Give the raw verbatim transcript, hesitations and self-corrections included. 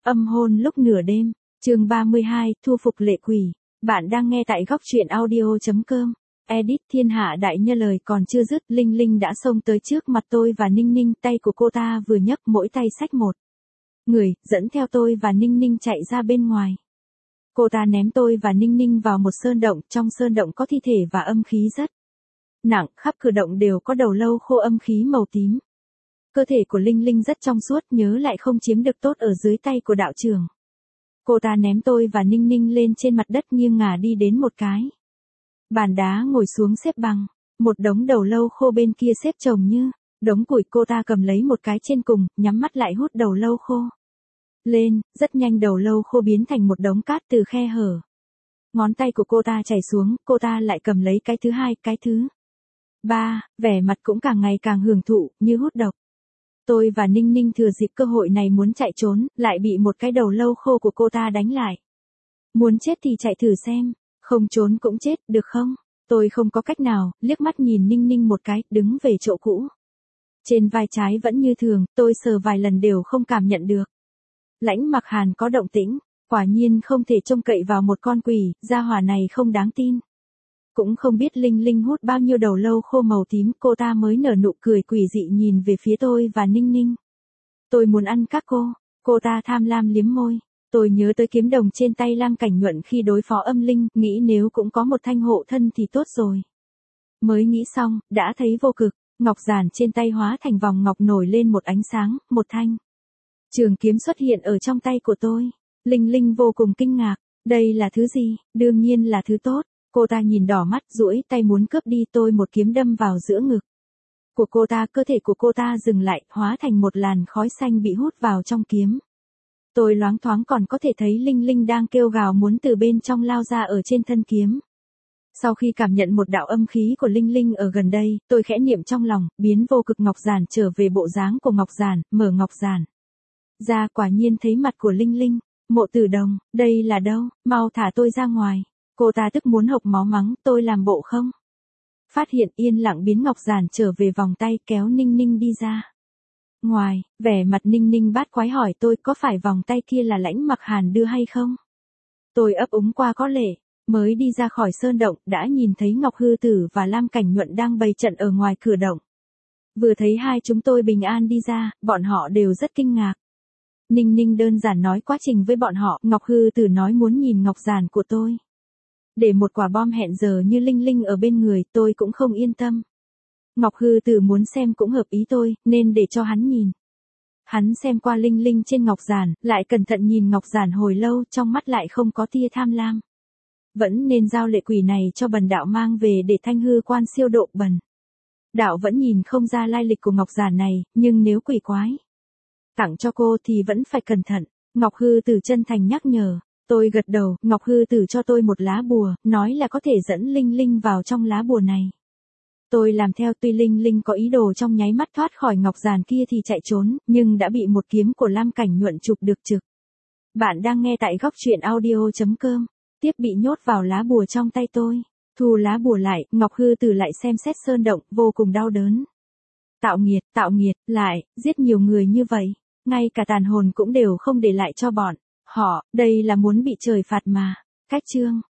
Âm hôn lúc nửa đêm, chương ba mươi hai, thu phục lệ quỷ. Bạn đang nghe tại góc truyện audio.com. Edit thiên hạ đại nhân lời còn chưa dứt, Linh Linh đã xông tới trước mặt tôi và Ninh Ninh, tay của cô ta vừa nhấc mỗi tay xách một người, dẫn theo tôi và Ninh Ninh chạy ra bên ngoài. Cô ta ném tôi và Ninh Ninh vào một sơn động, trong sơn động có thi thể và âm khí rất nặng, khắp cửa động đều có đầu lâu khô âm khí màu tím. Cơ thể của Linh Linh rất trong suốt, nhớ lại không chiếm được tốt ở dưới tay của đạo trưởng. Cô ta ném tôi và Ninh Ninh lên trên mặt đất nghiêng ngả đi đến một cái bàn đá ngồi xuống xếp bằng, một đống đầu lâu khô bên kia xếp chồng như đống củi. Cô ta cầm lấy một cái trên cùng, nhắm mắt lại hút đầu lâu khô lên, rất nhanh đầu lâu khô biến thành một đống cát từ khe hở. Ngón tay của cô ta chảy xuống, cô ta lại cầm lấy cái thứ hai, cái thứ ba, vẻ mặt cũng càng ngày càng hưởng thụ, như hút độc. Tôi và Ninh Ninh thừa dịp cơ hội này muốn chạy trốn, lại bị một cái đầu lâu khô của cô ta đánh lại. Muốn chết thì chạy thử xem, không trốn cũng chết, được không? Tôi không có cách nào, liếc mắt nhìn Ninh Ninh một cái, đứng về chỗ cũ. Trên vai trái vẫn như thường, tôi sờ vài lần đều không cảm nhận được. Lãnh Mặc Hàn có động tĩnh, quả nhiên không thể trông cậy vào một con quỷ, gia hỏa này không đáng tin. Cũng không biết Linh Linh hút bao nhiêu đầu lâu khô màu tím, cô ta mới nở nụ cười quỷ dị nhìn về phía tôi và Ninh Ninh. Tôi muốn ăn các cô, cô ta tham lam liếm môi. Tôi nhớ tới kiếm đồng trên tay Lam Cảnh Nhuận khi đối phó âm linh, nghĩ nếu cũng có một thanh hộ thân thì tốt rồi. Mới nghĩ xong, đã thấy vô cực, ngọc giản trên tay hóa thành vòng ngọc nổi lên một ánh sáng, một thanh trường kiếm xuất hiện ở trong tay của tôi. Linh Linh vô cùng kinh ngạc, đây là thứ gì? Đương nhiên là thứ tốt. Cô ta nhìn đỏ mắt, duỗi tay muốn cướp đi, tôi một kiếm đâm vào giữa ngực của cô ta, cơ thể của cô ta dừng lại, hóa thành một làn khói xanh bị hút vào trong kiếm. Tôi loáng thoáng còn có thể thấy Linh Linh đang kêu gào muốn từ bên trong lao ra ở trên thân kiếm. Sau khi cảm nhận một đạo âm khí của Linh Linh ở gần đây, tôi khẽ niệm trong lòng, biến vô cực ngọc giản trở về bộ dáng của ngọc giản, mở ngọc giản ra, quả nhiên thấy mặt của Linh Linh. Mộ Tử Đồng, đây là đâu? Mau thả tôi ra ngoài. Cô ta tức muốn hộc máu mắng, tôi làm bộ không phát hiện, yên lặng biến ngọc giản trở về vòng tay, kéo Ninh Ninh đi ra ngoài. Vẻ mặt Ninh Ninh bát quái hỏi tôi có phải vòng tay kia là Lãnh Mặc Hàn đưa hay không. Tôi ấp úng qua có lệ, mới đi ra khỏi sơn động, đã nhìn thấy Ngọc Hư Tử và Lam Cảnh Nhuận đang bày trận ở ngoài cửa động. Vừa thấy hai chúng tôi bình an đi ra, bọn họ đều rất kinh ngạc. Ninh Ninh đơn giản nói quá trình với bọn họ, Ngọc Hư Tử nói muốn nhìn ngọc giản của tôi. Để một quả bom hẹn giờ như Linh Linh ở bên người, tôi cũng không yên tâm. Ngọc Hư Tử muốn xem cũng hợp ý tôi, nên để cho hắn nhìn. Hắn xem qua Linh Linh trên ngọc giản, lại cẩn thận nhìn ngọc giản hồi lâu, trong mắt lại không có tia tham lam. Vẫn nên giao lệ quỷ này cho bần đạo mang về để thanh hư quan siêu độ bần. Đạo vẫn nhìn không ra lai lịch của ngọc giản này, nhưng nếu quỷ quái tặng cho cô thì vẫn phải cẩn thận. Ngọc Hư Tử chân thành nhắc nhở. Tôi gật đầu, Ngọc Hư Tử cho tôi một lá bùa, nói là có thể dẫn Linh Linh vào trong lá bùa này. Tôi làm theo, tuy Linh Linh có ý đồ trong nháy mắt thoát khỏi ngọc giản kia thì chạy trốn, nhưng đã bị một kiếm của Lam Cảnh Nhuận chụp được trực. Bạn đang nghe tại góc truyện audio.com. Tiếp bị nhốt vào lá bùa trong tay tôi. Thu lá bùa lại, Ngọc Hư Tử lại xem xét sơn động, vô cùng đau đớn. Tạo nghiệt, tạo nghiệt, lại, giết nhiều người như vậy, ngay cả tàn hồn cũng đều không để lại cho bọn họ, đây là muốn bị trời phạt mà. Cách chương